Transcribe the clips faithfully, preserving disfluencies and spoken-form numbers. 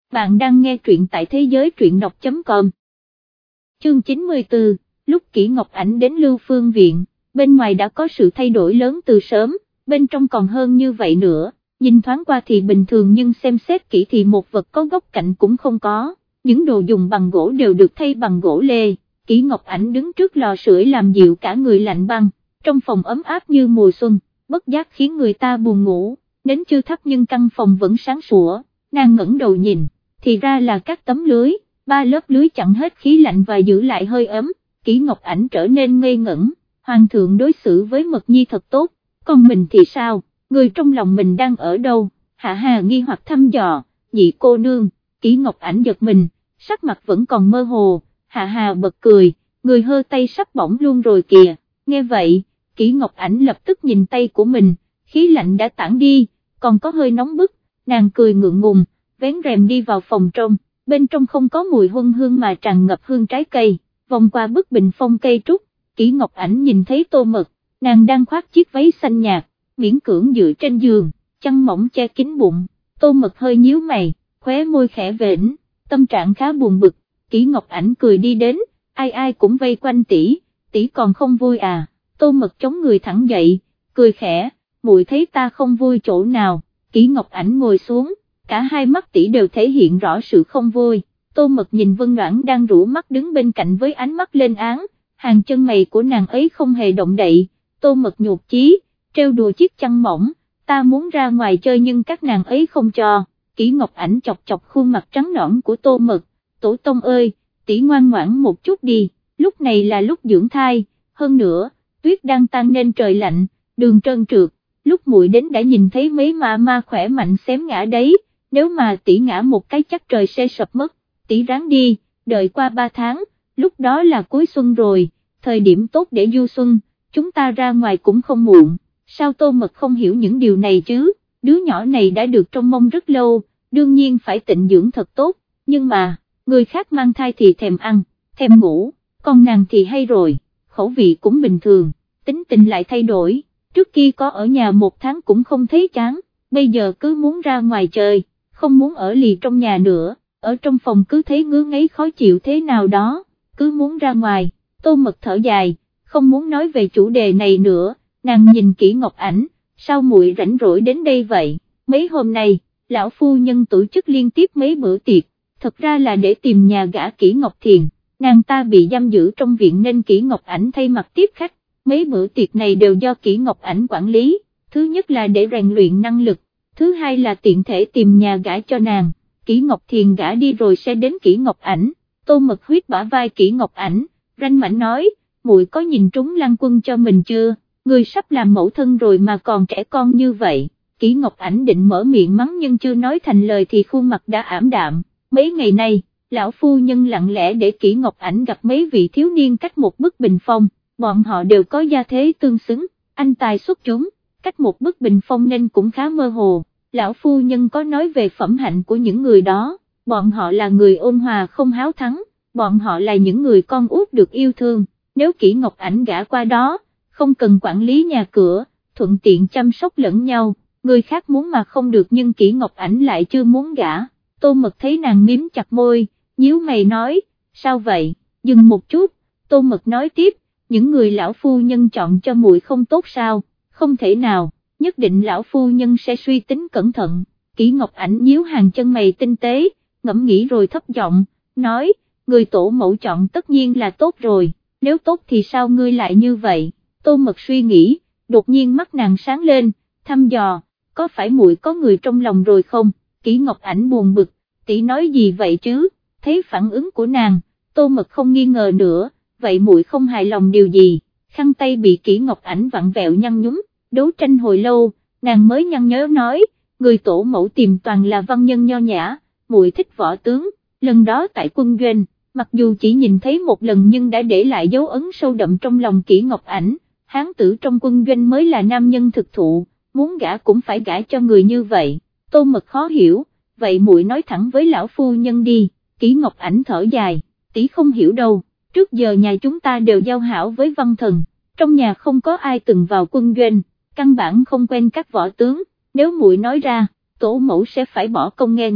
Bạn đang nghe truyện tại thế giới truyện đọc chấm com. Chương chín mươi tư, lúc Kỷ Ngọc Ảnh đến Lưu Phương Viện, bên ngoài đã có sự thay đổi lớn từ sớm, bên trong còn hơn như vậy nữa, nhìn thoáng qua thì bình thường nhưng xem xét kỹ thì một vật có góc cạnh cũng không có, những đồ dùng bằng gỗ đều được thay bằng gỗ lê. Kỷ Ngọc Ảnh đứng trước lò sưởi làm dịu cả người lạnh băng, trong phòng ấm áp như mùa xuân, bất giác khiến người ta buồn ngủ, nến chưa thắp nhưng căn phòng vẫn sáng sủa, nàng ngẩng đầu nhìn, thì ra là các tấm lưới, ba lớp lưới chặn hết khí lạnh và giữ lại hơi ấm. Kỷ Ngọc Ảnh trở nên ngây ngẩn, hoàng thượng đối xử với Mật Nhi thật tốt, còn mình thì sao, người trong lòng mình đang ở đâu? Hạ Hà nghi hoặc thăm dò, nhị cô nương. Kỷ Ngọc Ảnh giật mình, sắc mặt vẫn còn mơ hồ. Hạ Hà bật cười, người hơ tay sắp bỏng luôn rồi kìa. Nghe vậy, Kỷ Ngọc Ảnh lập tức nhìn tay của mình, khí lạnh đã tản đi, còn có hơi nóng bức, nàng cười ngượng ngùng, vén rèm đi vào phòng trong, bên trong không có mùi huân hương mà tràn ngập hương trái cây. Vòng qua bức bình phong cây trúc, Kỷ Ngọc Ảnh nhìn thấy Tô Mật, nàng đang khoác chiếc váy xanh nhạt, miễn cưỡng dựa trên giường, chăn mỏng che kín bụng. Tô Mật hơi nhíu mày, khóe môi khẽ vểnh, tâm trạng khá buồn bực. Kỷ Ngọc Ảnh cười đi đến, ai ai cũng vây quanh tỷ, tỷ còn không vui à? Tô Mật chống người thẳng dậy, cười khẽ, muội thấy ta không vui chỗ nào? Kỷ Ngọc Ảnh ngồi xuống, cả hai mắt tỷ đều thể hiện rõ sự không vui. Tô Mật nhìn Vân Noãn đang rũ mắt đứng bên cạnh với ánh mắt lên án, hàng chân mày của nàng ấy không hề động đậy. Tô Mật nhụt chí, trêu đùa chiếc chăn mỏng, ta muốn ra ngoài chơi nhưng các nàng ấy không cho. Kỷ Ngọc Ảnh chọc chọc khuôn mặt trắng nõn của Tô Mật, tổ tông ơi, tỷ ngoan ngoãn một chút đi, lúc này là lúc dưỡng thai, hơn nữa, tuyết đang tan nên trời lạnh, đường trơn trượt, lúc muội đến đã nhìn thấy mấy ma ma khỏe mạnh xém ngã đấy, nếu mà tỷ ngã một cái chắc trời sẽ sập mất. Tỷ ráng đi, đợi qua ba tháng, lúc đó là cuối xuân rồi, thời điểm tốt để du xuân, chúng ta ra ngoài cũng không muộn. Sao Tô Mật không hiểu những điều này chứ, đứa nhỏ này đã được trông mong rất lâu, đương nhiên phải tịnh dưỡng thật tốt, nhưng mà, người khác mang thai thì thèm ăn, thèm ngủ, còn nàng thì hay rồi, khẩu vị cũng bình thường, tính tình lại thay đổi, trước kia có ở nhà một tháng cũng không thấy chán, bây giờ cứ muốn ra ngoài chơi, không muốn ở lì trong nhà nữa. Ở trong phòng cứ thấy ngứa ngáy khó chịu thế nào đó, cứ muốn ra ngoài. Tô Mật thở dài, không muốn nói về chủ đề này nữa, nàng nhìn Kỷ Ngọc Ảnh, sao muội rảnh rỗi đến đây vậy? Mấy hôm nay, lão phu nhân tổ chức liên tiếp mấy bữa tiệc, thật ra là để tìm nhà gả Kỷ Ngọc Thiền, nàng ta bị giam giữ trong viện nên Kỷ Ngọc Ảnh thay mặt tiếp khách, mấy bữa tiệc này đều do Kỷ Ngọc Ảnh quản lý, thứ nhất là để rèn luyện năng lực, thứ hai là tiện thể tìm nhà gả cho nàng. Kỷ Ngọc Thiền gả đi rồi sẽ đến Kỷ Ngọc Ảnh. Tô Mật huyết bả vai Kỷ Ngọc Ảnh, ranh mãnh nói, muội có nhìn trúng Lăng Quân cho mình chưa, người sắp làm mẫu thân rồi mà còn trẻ con như vậy. Kỷ Ngọc Ảnh định mở miệng mắng nhưng chưa nói thành lời thì khuôn mặt đã ảm đạm. Mấy ngày nay, lão phu nhân lặng lẽ để Kỷ Ngọc Ảnh gặp mấy vị thiếu niên cách một bức bình phong, bọn họ đều có gia thế tương xứng, anh tài xuất chúng, cách một bức bình phong nên cũng khá mơ hồ. Lão phu nhân có nói về phẩm hạnh của những người đó, bọn họ là người ôn hòa không háo thắng, bọn họ là những người con út được yêu thương, nếu Kỷ Ngọc Ảnh gả qua đó, không cần quản lý nhà cửa, thuận tiện chăm sóc lẫn nhau, người khác muốn mà không được nhưng Kỷ Ngọc Ảnh lại chưa muốn gả. Tô Mật thấy nàng miếm chặt môi, nhíu mày nói, sao vậy, dừng một chút, Tô Mật nói tiếp, những người lão phu nhân chọn cho muội không tốt sao, không thể nào. Nhất định lão phu nhân sẽ suy tính cẩn thận. Kỷ Ngọc Ảnh nhíu hàng chân mày tinh tế, ngẫm nghĩ rồi thấp giọng, nói, người tổ mẫu chọn tất nhiên là tốt rồi, nếu tốt thì sao ngươi lại như vậy? Tô Mật suy nghĩ, đột nhiên mắt nàng sáng lên, thăm dò, có phải muội có người trong lòng rồi không? Kỷ Ngọc Ảnh buồn bực, tỷ nói gì vậy chứ? Thấy phản ứng của nàng, Tô Mật không nghi ngờ nữa, vậy muội không hài lòng điều gì? Khăn tay bị Kỷ Ngọc Ảnh vặn vẹo nhăn nhúm. Đấu tranh hồi lâu, nàng mới nhăn nhớ nói, người tổ mẫu tìm toàn là văn nhân nho nhã, muội thích võ tướng, lần đó tại quân doanh, mặc dù chỉ nhìn thấy một lần nhưng đã để lại dấu ấn sâu đậm trong lòng Kỷ Ngọc Ảnh, hán tử trong quân doanh mới là nam nhân thực thụ, muốn gả cũng phải gả cho người như vậy. Tô Mật khó hiểu, vậy muội nói thẳng với lão phu nhân đi. Kỷ Ngọc Ảnh thở dài, tỷ không hiểu đâu, trước giờ nhà chúng ta đều giao hảo với văn thần, trong nhà không có ai từng vào quân doanh, căn bản không quen các võ tướng, nếu muội nói ra, tổ mẫu sẽ phải bỏ công nghe ngóng,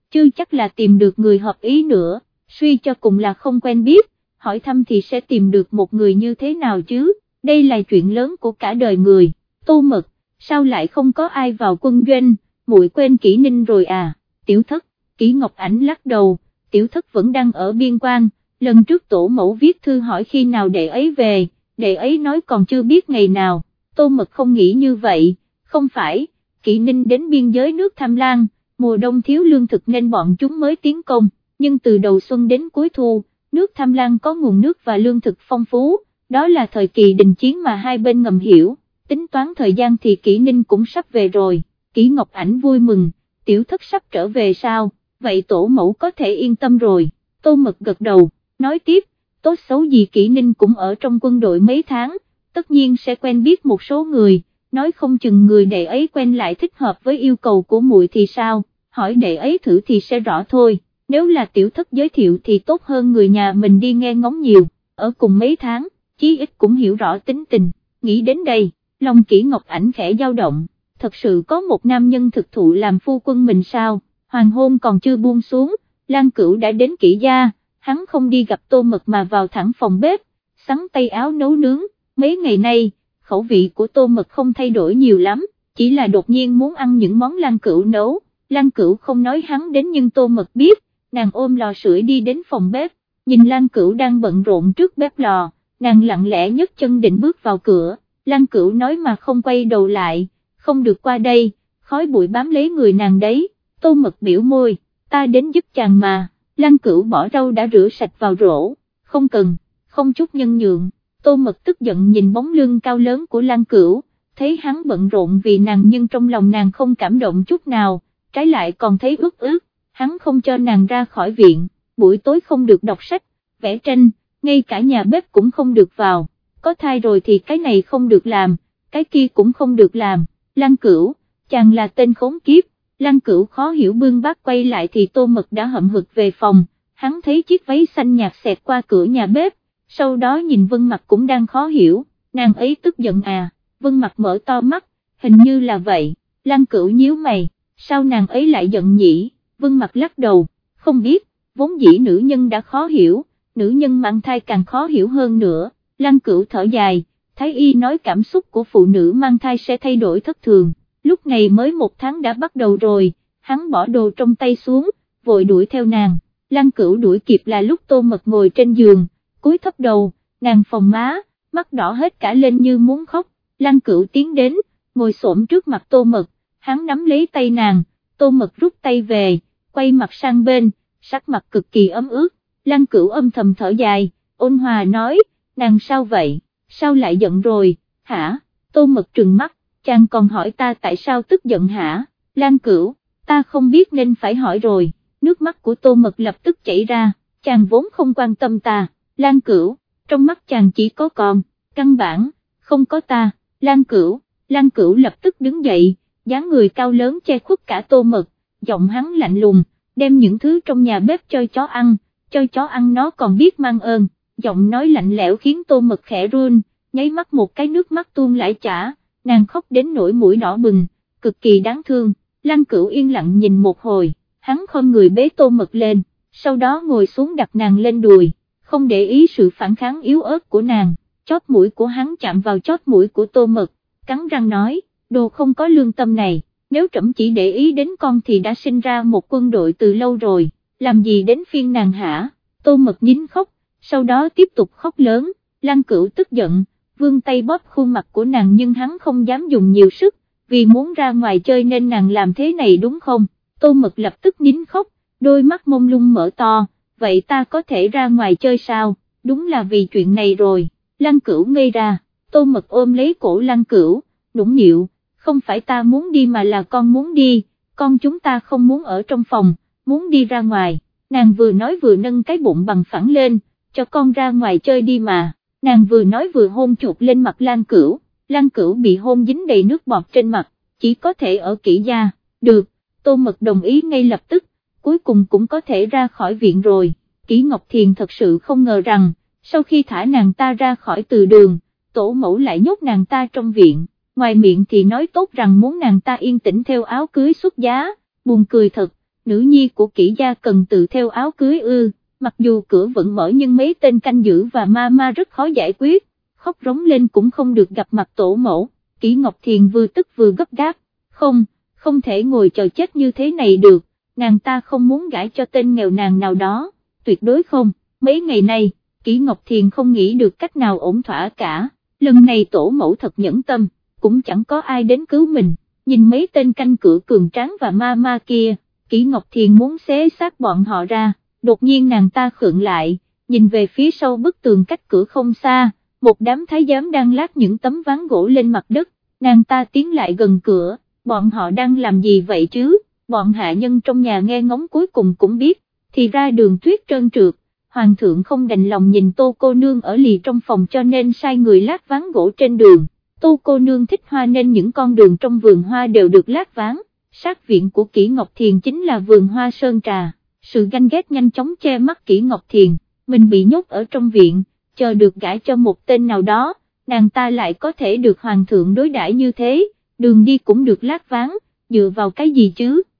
chưa chắc là tìm được người hợp ý nữa, suy cho cùng là không quen biết, hỏi thăm thì sẽ tìm được một người như thế nào chứ, đây là chuyện lớn của cả đời người. Tô Mật, sao lại không có ai vào quân doanh, muội quên Kỷ Ninh rồi à? Tiểu Thất, Kỷ Ngọc Ảnh lắc đầu, Tiểu Thất vẫn đang ở biên quan, lần trước tổ mẫu viết thư hỏi khi nào đệ ấy về, đệ ấy nói còn chưa biết ngày nào. Tô Mật không nghĩ như vậy, không phải, Kỷ Ninh đến biên giới nước Tham Lang, mùa đông thiếu lương thực nên bọn chúng mới tiến công, nhưng từ đầu xuân đến cuối thu, nước Tham Lang có nguồn nước và lương thực phong phú, đó là thời kỳ đình chiến mà hai bên ngầm hiểu, tính toán thời gian thì Kỷ Ninh cũng sắp về rồi. Kỷ Ngọc Ảnh vui mừng, Tiểu Thất sắp trở về sao, vậy tổ mẫu có thể yên tâm rồi. Tô Mật gật đầu, nói tiếp, tốt xấu gì Kỷ Ninh cũng ở trong quân đội mấy tháng, tất nhiên sẽ quen biết một số người, nói không chừng người đệ ấy quen lại thích hợp với yêu cầu của muội thì sao, hỏi đệ ấy thử thì sẽ rõ thôi, nếu là Tiểu Thất giới thiệu thì tốt hơn người nhà mình đi nghe ngóng nhiều, ở cùng mấy tháng, chí ít cũng hiểu rõ tính tình. Nghĩ đến đây, lòng Kỷ Ngọc Ảnh khẽ dao động, thật sự có một nam nhân thực thụ làm phu quân mình sao, hoàng hôn còn chưa buông xuống, Lan Cửu đã đến Kỷ gia, hắn không đi gặp Tô Mật mà vào thẳng phòng bếp, sắn tay áo nấu nướng, mấy ngày nay, khẩu vị của Tô Mật không thay đổi nhiều lắm, chỉ là đột nhiên muốn ăn những món Lan Cửu nấu, Lan Cửu không nói hắn đến nhưng Tô Mật biết, nàng ôm lò sưởi đi đến phòng bếp, nhìn Lan Cửu đang bận rộn trước bếp lò, nàng lặng lẽ nhấc chân định bước vào cửa, Lan Cửu nói mà không quay đầu lại, không được qua đây, khói bụi bám lấy người nàng đấy. Tô Mật biểu môi, ta đến giúp chàng mà. Lan Cửu bỏ rau đã rửa sạch vào rổ, không cần, không chút nhân nhượng. Tô Mật tức giận nhìn bóng lưng cao lớn của Lan Cửu, thấy hắn bận rộn vì nàng nhưng trong lòng nàng không cảm động chút nào, trái lại còn thấy ướt ướt, hắn không cho nàng ra khỏi viện, buổi tối không được đọc sách, vẽ tranh, ngay cả nhà bếp cũng không được vào, có thai rồi thì cái này không được làm, cái kia cũng không được làm. Lan Cửu, chàng là tên khốn kiếp. Lan Cửu khó hiểu bưng bát quay lại thì Tô Mật đã hậm hực về phòng, hắn thấy chiếc váy xanh nhạt xẹt qua cửa nhà bếp, sau đó nhìn Vân Mặc cũng đang khó hiểu, nàng ấy tức giận à, Vân Mặc mở to mắt, hình như là vậy. Lan Cửu nhíu mày, sao nàng ấy lại giận nhỉ? Vân Mặc lắc đầu, không biết, vốn dĩ nữ nhân đã khó hiểu, nữ nhân mang thai càng khó hiểu hơn nữa. Lan Cửu thở dài, Thái y nói cảm xúc của phụ nữ mang thai sẽ thay đổi thất thường. Lúc này mới một tháng đã bắt đầu rồi, hắn bỏ đồ trong tay xuống, vội đuổi theo nàng, Lan Cửu đuổi kịp là lúc Tô Mật ngồi trên giường, cúi thấp đầu, nàng phồng má, mắt đỏ hết cả lên như muốn khóc, Lan Cửu tiến đến, ngồi xổm trước mặt Tô Mật, hắn nắm lấy tay nàng, Tô Mật rút tay về, quay mặt sang bên, sắc mặt cực kỳ ấm ướt, Lan Cửu âm thầm thở dài, ôn hòa nói, nàng sao vậy, sao lại giận rồi, hả? Tô Mật trừng mắt, chàng còn hỏi ta tại sao tức giận hả? Lan Cửu, ta không biết nên phải hỏi rồi, nước mắt của Tô Mật lập tức chảy ra, chàng vốn không quan tâm ta. Lan Cửu, trong mắt chàng chỉ có con, căn bản, không có ta. Lan Cửu, Lan Cửu lập tức đứng dậy, dáng người cao lớn che khuất cả Tô Mật, giọng hắn lạnh lùng, đem những thứ trong nhà bếp cho chó ăn, cho chó ăn nó còn biết mang ơn, giọng nói lạnh lẽo khiến Tô Mật khẽ run, nháy mắt một cái nước mắt tuôn lãi chả, nàng khóc đến nỗi mũi đỏ bừng, cực kỳ đáng thương. Lan Cửu yên lặng nhìn một hồi, hắn khom người bế Tô Mật lên, sau đó ngồi xuống đặt nàng lên đùi, không để ý sự phản kháng yếu ớt của nàng, chóp mũi của hắn chạm vào chóp mũi của Tô Mật, cắn răng nói, đồ không có lương tâm này, nếu trẫm chỉ để ý đến con thì đã sinh ra một quân đội từ lâu rồi, làm gì đến phiên nàng hả? Tô Mật nín khóc, sau đó tiếp tục khóc lớn. Lan Cửu tức giận, vươn tay bóp khuôn mặt của nàng nhưng hắn không dám dùng nhiều sức, vì muốn ra ngoài chơi nên nàng làm thế này đúng không? Tô Mật lập tức nín khóc, đôi mắt mông lung mở to, vậy ta có thể ra ngoài chơi sao? Đúng là vì chuyện này rồi. Lan Cửu ngây ra, Tô Mật ôm lấy cổ Lan Cửu, nũng nịu, không phải ta muốn đi mà là con muốn đi, con chúng ta không muốn ở trong phòng, muốn đi ra ngoài. Nàng vừa nói vừa nâng cái bụng bằng phẳng lên, cho con ra ngoài chơi đi mà. Nàng vừa nói vừa hôn chuột lên mặt Lan Cửu, Lan Cửu bị hôn dính đầy nước bọt trên mặt, chỉ có thể ở Kỷ gia. Được, Tô Mật đồng ý ngay lập tức, cuối cùng cũng có thể ra khỏi viện rồi. Kỷ Ngọc Thiền thật sự không ngờ rằng, sau khi thả nàng ta ra khỏi từ đường, tổ mẫu lại nhốt nàng ta trong viện, ngoài miệng thì nói tốt rằng muốn nàng ta yên tĩnh theo áo cưới xuất giá, buồn cười thật, nữ nhi của Kỷ gia cần tự theo áo cưới ư? Mặc dù cửa vẫn mở nhưng mấy tên canh giữ và ma ma rất khó giải quyết, khóc rống lên cũng không được gặp mặt tổ mẫu. Kỷ Ngọc Thiền vừa tức vừa gấp gáp, không, không thể ngồi chờ chết như thế này được, nàng ta không muốn gả cho tên nghèo nàn nào đó, tuyệt đối không. Mấy ngày nay, Kỷ Ngọc Thiền không nghĩ được cách nào ổn thỏa cả, lần này tổ mẫu thật nhẫn tâm, cũng chẳng có ai đến cứu mình, nhìn mấy tên canh cửa cường tráng và ma ma kia, Kỷ Ngọc Thiền muốn xé xác bọn họ ra, đột nhiên nàng ta khựng lại, nhìn về phía sau bức tường cách cửa không xa, một đám thái giám đang lát những tấm ván gỗ lên mặt đất, nàng ta tiến lại gần cửa, bọn họ đang làm gì vậy chứ, bọn hạ nhân trong nhà nghe ngóng cuối cùng cũng biết, thì ra Đường Tuyết trơn trượt, hoàng thượng không đành lòng nhìn Tô cô nương ở lì trong phòng cho nên sai người lát ván gỗ trên đường, Tô cô nương thích hoa nên những con đường trong vườn hoa đều được lát ván, sát viện của Kỷ Ngọc Thiền chính là vườn hoa sơn trà, sự ganh ghét nhanh chóng che mắt Kỷ Ngọc Thiền, mình bị nhốt ở trong viện, chờ được gả cho một tên nào đó, nàng ta lại có thể được hoàng thượng đối đãi như thế, đường đi cũng được lát ván, dựa vào cái gì chứ?